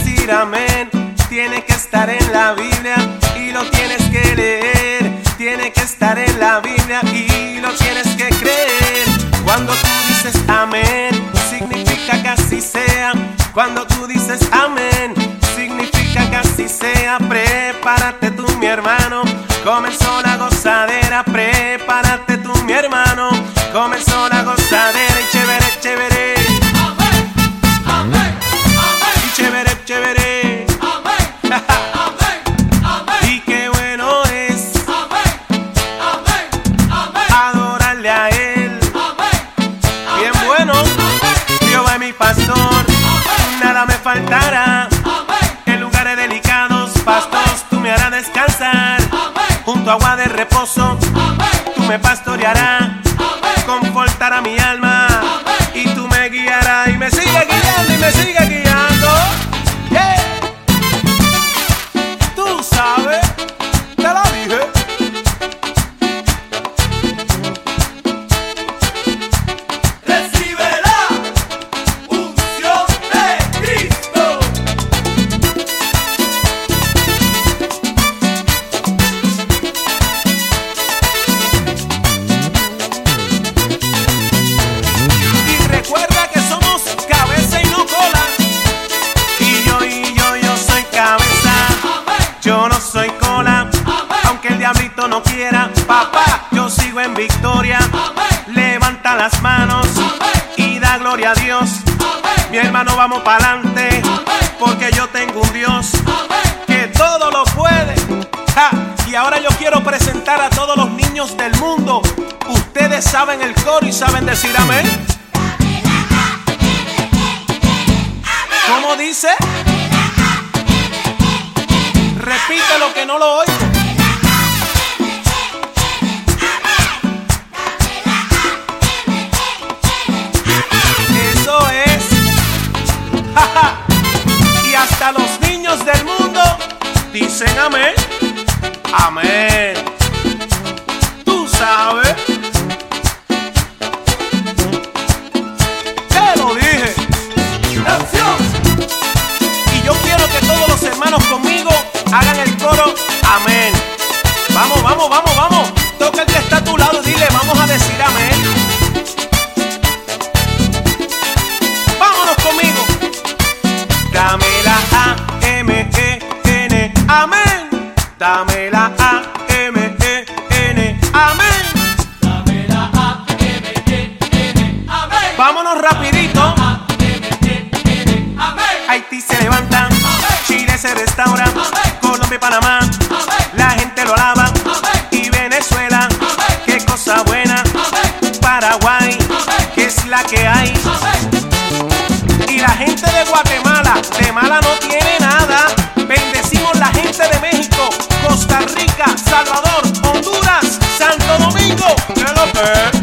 decir amén. Tiene que estar en la Biblia y lo tienes que leer. Tiene que estar en la Biblia y lo tienes que creer. Cuando tú dices amén, significa que así sea. Cuando tú dices amén, significa que así sea. Prepárate tú, mi hermano, comenzó la gozadera. Prepárate tú, mi hermano, comenzó la gozadera. Y chévere, chévere. Amén, amén, amén. Y chévere, chévere. Amén, amén, amén. Y qué bueno es Amén, amén, amén. adorarle a Él. Amén, Bien amén, bueno. amén. Jehová es mi pastor, nada me faltará. Amén, En lugares delicados, pastor, tú me harás descansar. amén, Junto a agua de reposo, amén, tú me pastorearás. amén. Confortará mi alma Amén. y tú me guiarás. Y me sigue guiando y me sigue guiando. Yeah. Tú sabes, te lo dije. Recibe la unción de Cristo. Y recuerda que somos cabeza y no cola. Y yo soy cabeza. Amén, Yo no soy cola. amén, Aunque el diablito no quiera, papá, yo sigo en victoria. amén, Levanta las manos y da gloria a Dios. amén, Mi hermano, vamos para adelante, porque yo tengo un Dios amén. que todo lo puede. Ja, y ahora yo quiero presentar a todos los niños del mundo. Ustedes saben el coro y saben decir amén. ¿Cómo dice? Repite lo que no lo oigo. Eso es. Ja, ja. Y hasta los niños del mundo dicen amén. Amén. Tú sabes. Te lo dije. Canción. Y yo quiero que todos los hermanos conmigo hagan el coro. Amén. Vamos, vamos, vamos, vamos. Toca el que está a tu lado y dile, vamos a decir amén. Vámonos conmigo. Dame la A-M-E-N. Amén. Dame la A-M-E-N. Amén. Dame la A-M-E-N. Amén. Vámonos rapidito. A-M-E-N. Amén. Haití se levanta, Chile se restaura, Colombia y Panamá, la gente lo alaba, y Venezuela, qué cosa buena, Paraguay, que es la que hay, y la gente de Guatemala, de mala no tiene nada. Bendecimos la gente de México, Costa Rica, Salvador, Honduras, Santo Domingo, ¿qué es lo que es?